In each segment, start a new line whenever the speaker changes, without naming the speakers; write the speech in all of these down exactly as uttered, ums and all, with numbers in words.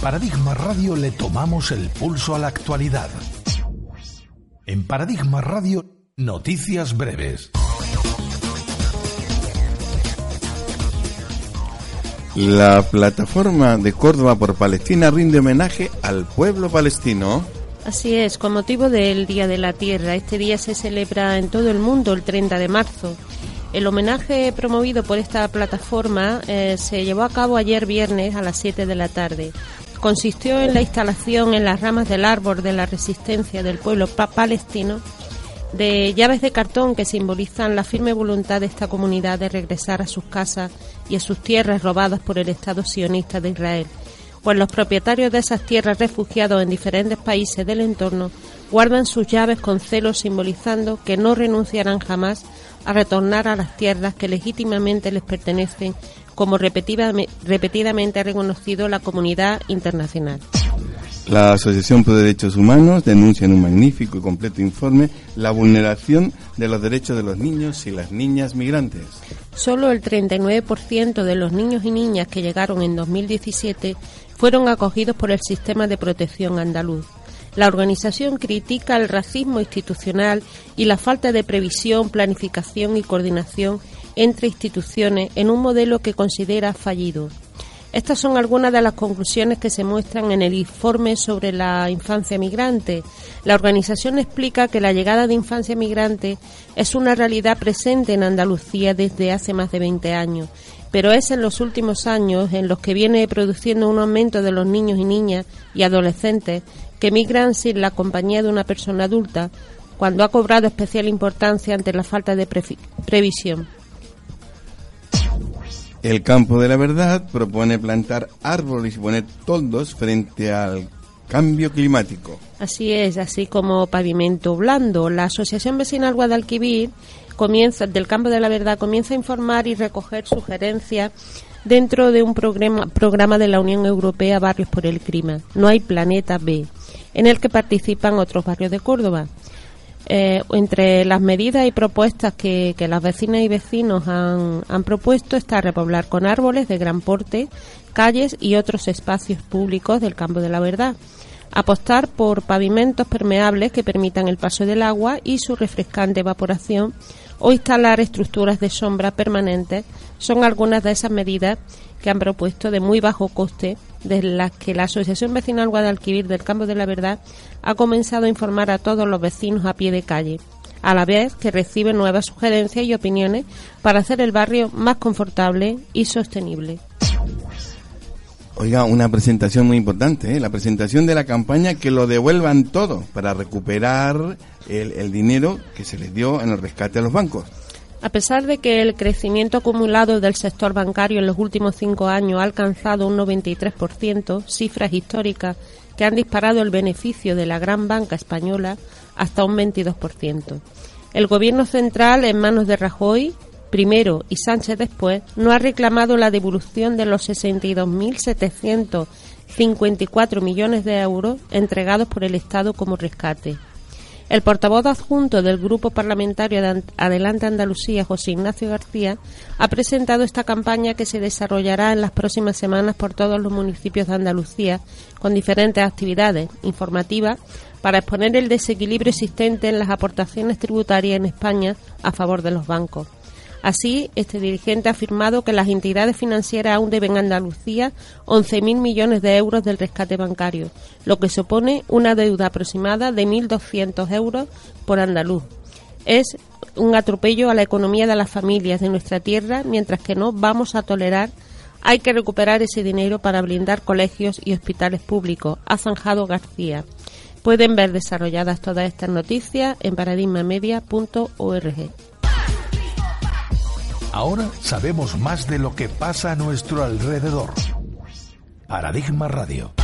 Paradigma Radio le tomamos el pulso a la actualidad. En Paradigma Radio, noticias breves.
La plataforma de Córdoba por Palestina rinde homenaje al pueblo palestino.
Así es, con motivo del Día de la Tierra. Este día se celebra en todo el mundo el treinta de marzo. El homenaje promovido por esta plataforma eh, se llevó a cabo ayer viernes a las siete de la tarde. Consistió en la instalación en las ramas del árbol de la resistencia del pueblo pa- palestino de llaves de cartón que simbolizan la firme voluntad de esta comunidad de regresar a sus casas y a sus tierras robadas por el Estado sionista de Israel, pues los propietarios de esas tierras refugiados en diferentes países del entorno guardan sus llaves con celo, simbolizando que no renunciarán jamás a retornar a las tierras que legítimamente les pertenecen, como repetidamente ha reconocido la comunidad internacional.
La Asociación por Derechos Humanos denuncia en un magnífico y completo informe la vulneración de los derechos de los niños y las niñas migrantes.
Solo el treinta y nueve por ciento de los niños y niñas que llegaron en dos mil diecisiete fueron acogidos por el sistema de protección andaluz. La organización critica el racismo institucional y la falta de previsión, planificación y coordinación entre instituciones en un modelo que considera fallido. Estas son algunas de las conclusiones que se muestran en el informe sobre la infancia migrante. La organización explica que la llegada de infancia migrante es una realidad presente en Andalucía desde hace más de veinte años, pero es en los últimos años en los que viene produciendo un aumento de los niños y niñas y adolescentes que migran sin la compañía de una persona adulta, cuando ha cobrado especial importancia ante la falta de pre- previsión.
El Campo de la Verdad propone plantar árboles y poner toldos frente al cambio climático.
Así es, así como pavimento blando. La Asociación Vecinal Guadalquivir comienza, del Campo de la Verdad comienza a informar y recoger sugerencias dentro de un programa, programa de la Unión Europea Barrios por el Clima. No hay Planeta B, en el que participan otros barrios de Córdoba. Eh, entre las medidas y propuestas que, que las vecinas y vecinos han, han propuesto está repoblar con árboles de gran porte calles y otros espacios públicos del Campo de la Verdad, apostar por pavimentos permeables que permitan el paso del agua y su refrescante evaporación, o instalar estructuras de sombra permanentes. Son algunas de esas medidas que han propuesto de muy bajo coste, de las que la Asociación Vecinal Guadalquivir del Campo de la Verdad ha comenzado a informar a todos los vecinos a pie de calle, a la vez que recibe nuevas sugerencias y opiniones para hacer el barrio más confortable y sostenible.
Oiga, una presentación muy importante, ¿eh? La presentación de la campaña Que lo devuelvan todo, para recuperar el, el dinero que se les dio en el rescate a los bancos.
A pesar de que el crecimiento acumulado del sector bancario en los últimos cinco años ha alcanzado un noventa y tres por ciento, cifras históricas que han disparado el beneficio de la gran banca española hasta un veintidós por ciento. El gobierno central, en manos de Rajoy primero y Sánchez después, no ha reclamado la devolución de los sesenta y dos mil setecientos cincuenta y cuatro millones de euros entregados por el Estado como rescate. El portavoz adjunto del Grupo Parlamentario de Adelante Andalucía, José Ignacio García, ha presentado esta campaña que se desarrollará en las próximas semanas por todos los municipios de Andalucía, con diferentes actividades informativas para exponer el desequilibrio existente en las aportaciones tributarias en España a favor de los bancos. Así, este dirigente ha afirmado que las entidades financieras aún deben a Andalucía once mil millones de euros del rescate bancario, lo que supone una deuda aproximada de mil doscientos euros por andaluz. Es un atropello a la economía de las familias de nuestra tierra, mientras que no vamos a tolerar. Hay que recuperar ese dinero para blindar colegios y hospitales públicos, ha zanjado García. Pueden ver desarrolladas todas estas noticias en paradigma media punto org.
Ahora sabemos más de lo que pasa a nuestro alrededor. Paradigma Radio.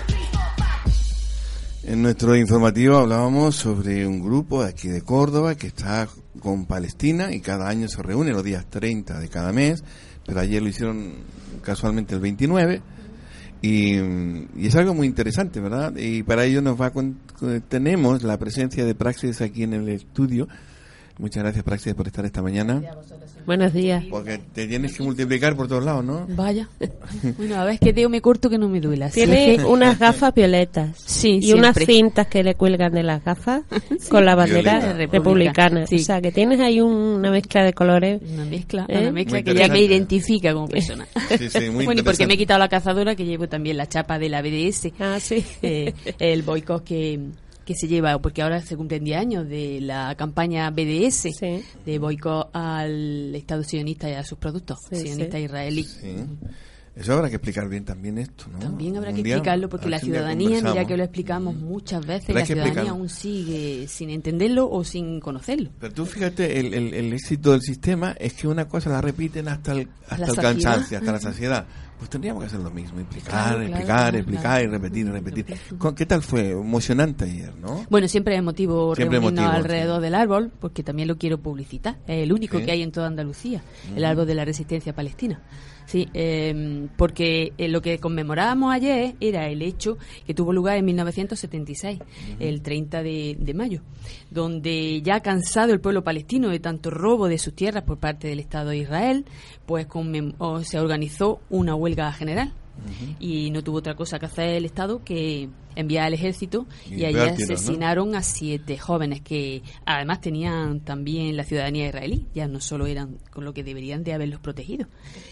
En nuestro informativo hablábamos sobre un grupo de aquí de Córdoba que está con Palestina y cada año se reúne los días treinta de cada mes, pero ayer lo hicieron casualmente el veintinueve y, y es algo muy interesante, ¿verdad? Y para ello nos va con, tenemos la presencia de Praxis aquí en el estudio. Muchas gracias, Praxis, por estar esta mañana.
Buenos días.
Porque te tienes que multiplicar por todos lados, ¿no?
Vaya. Bueno, a ver, es que Teo me corto que no me duela.
Tiene sí. unas gafas violetas.
Sí,
y
siempre.
unas cintas que le cuelgan de las gafas sí. con la bandera Violeta. republicana. Sí. O sea, que tienes ahí un, una mezcla de colores.
Una mezcla,
¿Eh?
una mezcla que ya me identifica como persona.
Sí, sí, muy
bueno, y porque me he quitado la cazadora, que llevo también la chapa de la B D S.
Ah, sí.
Eh, el boicot que... que se lleva, porque ahora se cumplen diez años de la campaña B D S,
sí.
de boicot al Estado sionista y a sus productos, sí, sionista
sí.
israelí.
Sí. Eso habrá que explicar bien también esto, ¿no?
También habrá
Un
que
día,
explicarlo, porque la ciudadanía, mira que lo explicamos muchas veces, la ciudadanía aún sigue sin entenderlo o sin conocerlo.
Pero tú fíjate, el, el, el éxito del sistema es que una cosa la repiten hasta el, hasta el cansancio, hasta la saciedad. Pues tendríamos que hacer lo mismo, explicar,
claro,
explicar,
claro,
explicar
claro.
y repetir, y repetir. ¿Qué tal fue? Emocionante ayer, ¿no?
Bueno, siempre es emotivo
Siempre
reunirnos
emotivo,
alrededor
sí.
del árbol, porque también lo quiero publicitar. Es el único
sí.
que hay en toda Andalucía,
mm.
el árbol de la resistencia palestina. Sí, eh, porque eh, lo que conmemorábamos ayer era el hecho que tuvo lugar en mil novecientos setenta y seis, uh-huh. el treinta de mayo, donde ya cansado el pueblo palestino de tanto robo de sus tierras por parte del Estado de Israel, pues conmem- o se organizó una huelga general. Uh-huh. Y no tuvo otra cosa que hacer el Estado que enviar al ejército y, y allí asesinaron, ¿no?, a siete jóvenes que además tenían también la ciudadanía israelí, ya no solo eran con lo que deberían de haberlos protegido.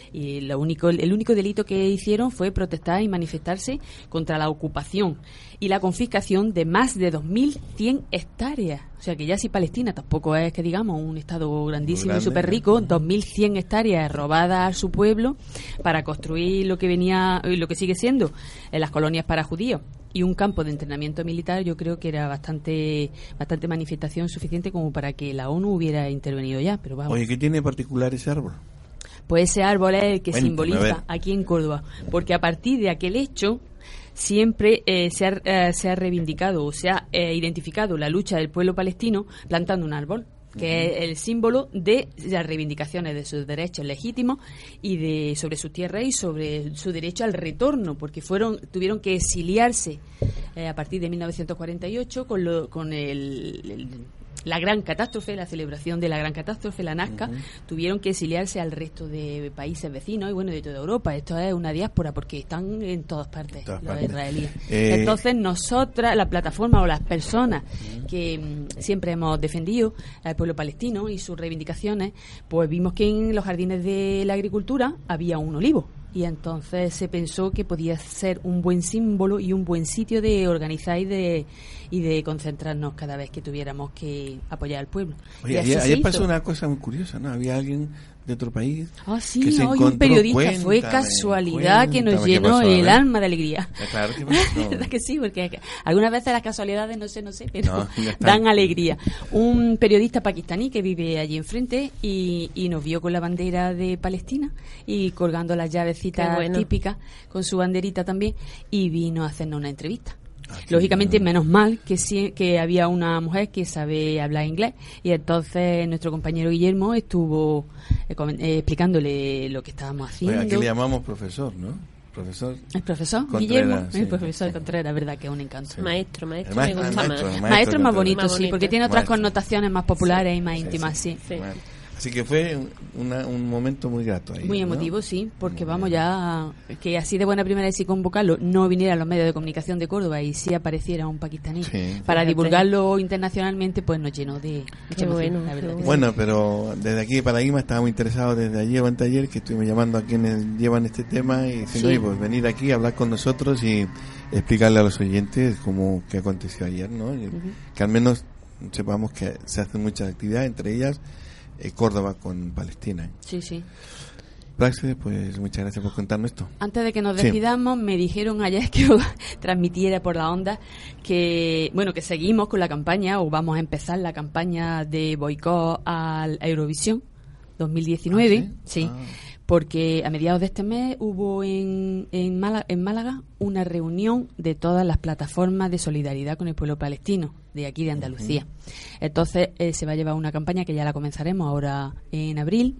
Y lo único, el único delito que hicieron fue protestar y manifestarse contra la ocupación y la confiscación de más de dos mil cien hectáreas. O sea que ya si Palestina tampoco es, que digamos, un estado grandísimo grande, y súper rico, uh-huh. dos mil cien hectáreas robadas a su pueblo para construir lo que venía, lo que sigue siendo en las colonias para judíos y un campo de entrenamiento militar, yo creo que era bastante bastante manifestación suficiente como para que la ONU hubiera intervenido ya. Pero vamos.
Oye, ¿qué tiene particular ese árbol?
Pues ese árbol es el que
Cuéntame,
simboliza aquí en Córdoba, porque a partir de aquel hecho siempre eh, se, ha, eh, se ha reivindicado o se ha eh, identificado la lucha del pueblo palestino plantando un árbol, que uh-huh. es el símbolo de las reivindicaciones de sus derechos legítimos y de sobre su tierra y sobre su derecho al retorno, porque fueron tuvieron que exiliarse eh, a partir de mil novecientos cuarenta y ocho con, lo, con el, el la gran catástrofe, la celebración de la gran catástrofe, la Nazca, uh-huh. tuvieron que exiliarse al resto de países vecinos y bueno, de toda Europa. Esto es una diáspora porque están en todas partes, todas los partes. israelíes. Eh... Entonces nosotras, la plataforma o las personas uh-huh. que mm, siempre hemos defendido al pueblo palestino y sus reivindicaciones, pues vimos que en los jardines de la agricultura había un olivo. Y entonces se pensó que podía ser un buen símbolo y un buen sitio de organizar y de y de concentrarnos cada vez que tuviéramos que apoyar al pueblo.
Oye, ayer, ayer pasó una cosa muy curiosa, ¿no? Había alguien de otro país
ah, sí,
que se
hoy
encontró,
un periodista,
cuéntame,
fue casualidad
cuéntame,
que nos llenó
pasó,
el alma de alegría.
Ya, claro que pasó.
¿Verdad que sí? Porque algunas veces las casualidades, no sé, no sé, pero
no,
dan alegría. Un periodista pakistaní que vive allí enfrente y, y nos vio con la bandera de Palestina y colgando las llavecitas bueno. típicas con su banderita también y vino a hacernos una entrevista. Lógicamente, menos mal que sí, que había una mujer que sabe hablar inglés y entonces nuestro compañero Guillermo estuvo eh, eh, explicándole lo que estábamos haciendo.
Oye, aquí le llamamos profesor, ¿no? Profesor.
El profesor
Contreras,
Guillermo,
sí.
el profesor Contreras, verdad que es un encanto.
Sí. Maestro, maestro,
maestro,
me gusta
maestro,
más.
maestro,
Maestro es más bonito,
más
sí,
bonito.
porque tiene otras
Maestro.
connotaciones más populares sí, y más
sí,
íntimas,
sí.
sí.
sí. Así que fue una, un momento muy grato ahí.
Muy
¿no?
emotivo, sí, porque vamos ya, que así de buena primera y sin convocarlo, no vinieran los medios de comunicación de Córdoba y sí apareciera un pakistaní
sí.
para
Fíjate.
divulgarlo internacionalmente, pues nos llenó de mucha emoción,
bueno,
la verdad. Que
bueno,
sí.
pero desde aquí de Paradigma estábamos interesados desde ayer o anteayer que estuvimos llamando a quienes llevan este tema y diciendo,
Sí.
oye, pues venir aquí a hablar con nosotros y explicarle a los oyentes cómo que aconteció ayer, ¿no? Y, uh-huh. Que al menos sepamos que se hacen muchas actividades, entre ellas eh, Córdoba con Palestina.
Sí, sí.
Praxis, pues muchas gracias por contarnos esto.
Antes de que nos
Sí.
despidamos, me dijeron ayer que os transmitiera por la onda que, bueno, que seguimos con la campaña o vamos a empezar la campaña de boicot al Eurovisión dos mil diecinueve.
¿Ah,
sí.
sí? Ah.
Porque a mediados de este mes hubo en, en, Málaga, en Málaga una reunión de todas las plataformas de solidaridad con el pueblo palestino de aquí de Andalucía. Uh-huh. Entonces eh, se va a llevar una campaña que ya la comenzaremos ahora en abril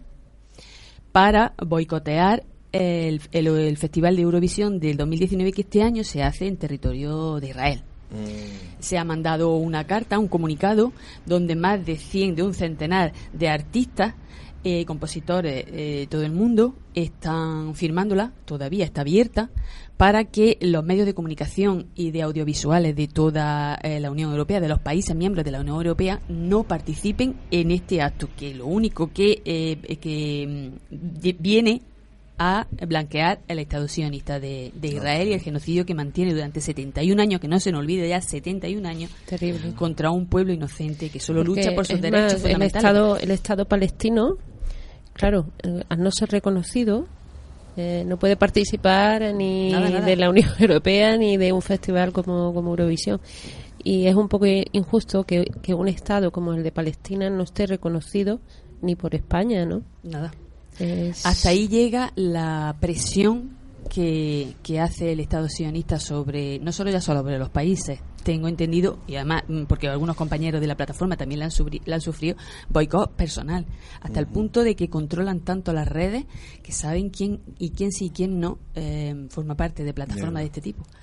para boicotear el, el, el Festival de Eurovisión del dos mil diecinueve que este año se hace en territorio de Israel. Mm. Se ha mandado una carta, un comunicado, donde más de cien, de un centenar de artistas, eh, compositores de eh, todo el mundo están firmándola, todavía está abierta, para que los medios de comunicación y de audiovisuales de toda eh, la Unión Europea, de los países miembros de la Unión Europea, no participen en este acto, que lo único que, eh, que mm, viene a blanquear el Estado sionista de, de Israel y el genocidio que mantiene durante setenta y un años, que no se nos olvide ya, setenta y un años,
terrible, contra
un pueblo inocente que solo
Porque
lucha por sus
es
derechos
más,
fundamentales.
El Estado, el Estado palestino, claro, eh, al no ser reconocido, eh, no puede participar ni
nada, nada.
de la Unión Europea ni de un festival como, como Eurovisión. Y es un poco injusto que, que un Estado como el de Palestina no esté reconocido ni por España, ¿no?
Nada.
Es...
Hasta ahí llega la presión que, que hace el Estado sionista sobre, no solo ya sobre los países, tengo entendido, y además, porque algunos compañeros de la plataforma también la han, sufri, la han sufrido, boicot personal, hasta uh-huh. el punto de que controlan tanto las redes que saben quién y quién sí y quién no eh, forma parte de plataformas de este tipo.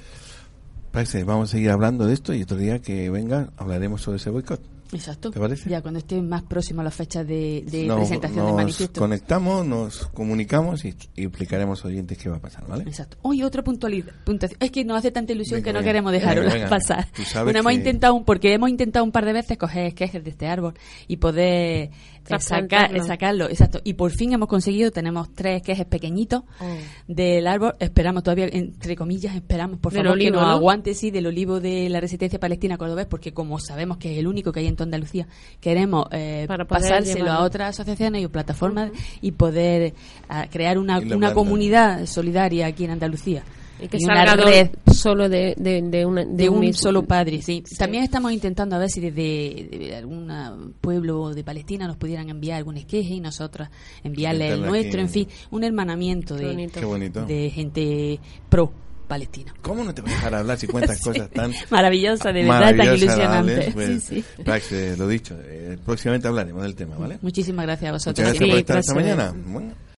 Parece, vamos a seguir hablando de esto y otro día que venga hablaremos sobre ese boicot.
Exacto.
¿Te parece?
Ya cuando esté más próximo a las fechas de, de
no,
presentación del manifiesto.
Nos conectamos, nos comunicamos y, y explicaremos a oyentes qué va a pasar, ¿vale?
Exacto. Oye, otra puntualidad. puntuación. Es que nos hace tanta ilusión
venga,
que no
venga,
queremos dejarlo
venga, venga.
pasar. Bueno,
que...
hemos intentado, porque hemos intentado un par de veces coger esquejes de este árbol y poder eh, sacar, eh, sacarlo. Exacto. Y por fin hemos conseguido, tenemos tres esquejes pequeñitos oh. del árbol. Esperamos todavía, entre comillas, esperamos, por favor, olivo, que nos ¿no? aguante, sí, del olivo de la Resistencia Palestina Cordobés, porque como sabemos que es el único que hay en toda Andalucía, queremos eh, pasárselo llevarlo. a otras asociaciones y plataformas uh-huh. y poder uh, crear una, una comunidad solidaria aquí en Andalucía.
Y que y salga una red solo de, de, de, una, de,
de un, un
solo
padre, sí. sí. También estamos intentando a ver si desde de algún pueblo de Palestina nos pudieran enviar algún esqueje y nosotros enviarle el nuestro, aquí. En fin, un hermanamiento de, de gente pro Palestina.
¿Cómo no te voy a dejar hablar si cuentas sí. cosas tan
maravillosas, de verdad, tan ilusionantes?
Pues,
sí, sí.
Pax, eh, lo dicho, eh, próximamente hablaremos del tema, ¿vale?
Muchísimas gracias a vosotros.
Muchas gracias
sí,
por estar
gracias.
esta mañana. Bueno.